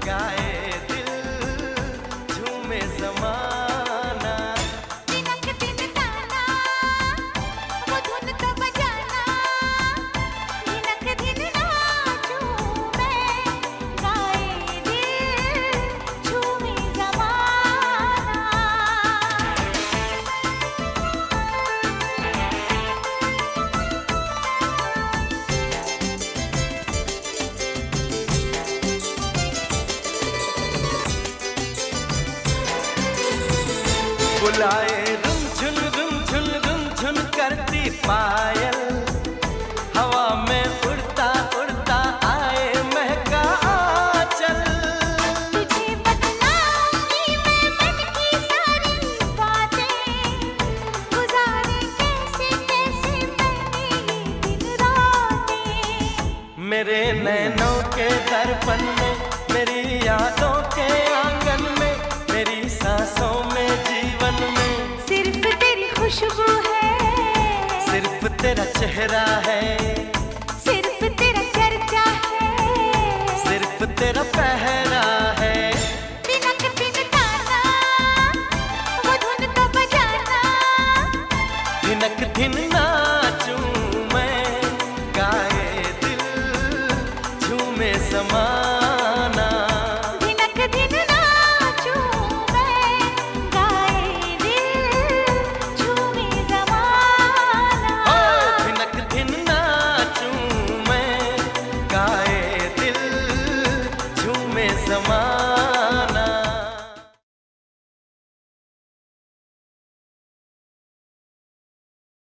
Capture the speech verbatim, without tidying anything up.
गाए दिल, झूमे ज़माना। दिनक दिन ताना, वो धुन तो बजाना। दिनक दिन नाचूं मैं, गाए दिल, झूमे ज़माना। बुलाए रुमझुन रुमझुन रुमझुन करती पायल, हवा में उड़ता उड़ता आए महका आंचल। तुझे बतलाऊंगी मैं मन की सारी बातें, गुजारे कैसे कैसे मैंने ये दिन रातें। मेरे नैनों के दर्पण में, मेरी यादों के आंगन में, मेरी सांसों में, जीवन में सिर्फ तेरी खुशबू है, सिर्फ तेरा चेहरा है, सिर्फ तेरा चर्चा है, सिर्फ तेरा पहरा है। दिनक दिन ताना, वो धुन तो बजाना। दिनक दिन नाचूं मैं, गाए दिल, झूमे ज़माना। दिनक दिन नाचूं मैं, गाए दिल, झूमे ज़माना। ओ दिनक दिन नाचूं मैं, गाए दिल, झूमे ज़माना।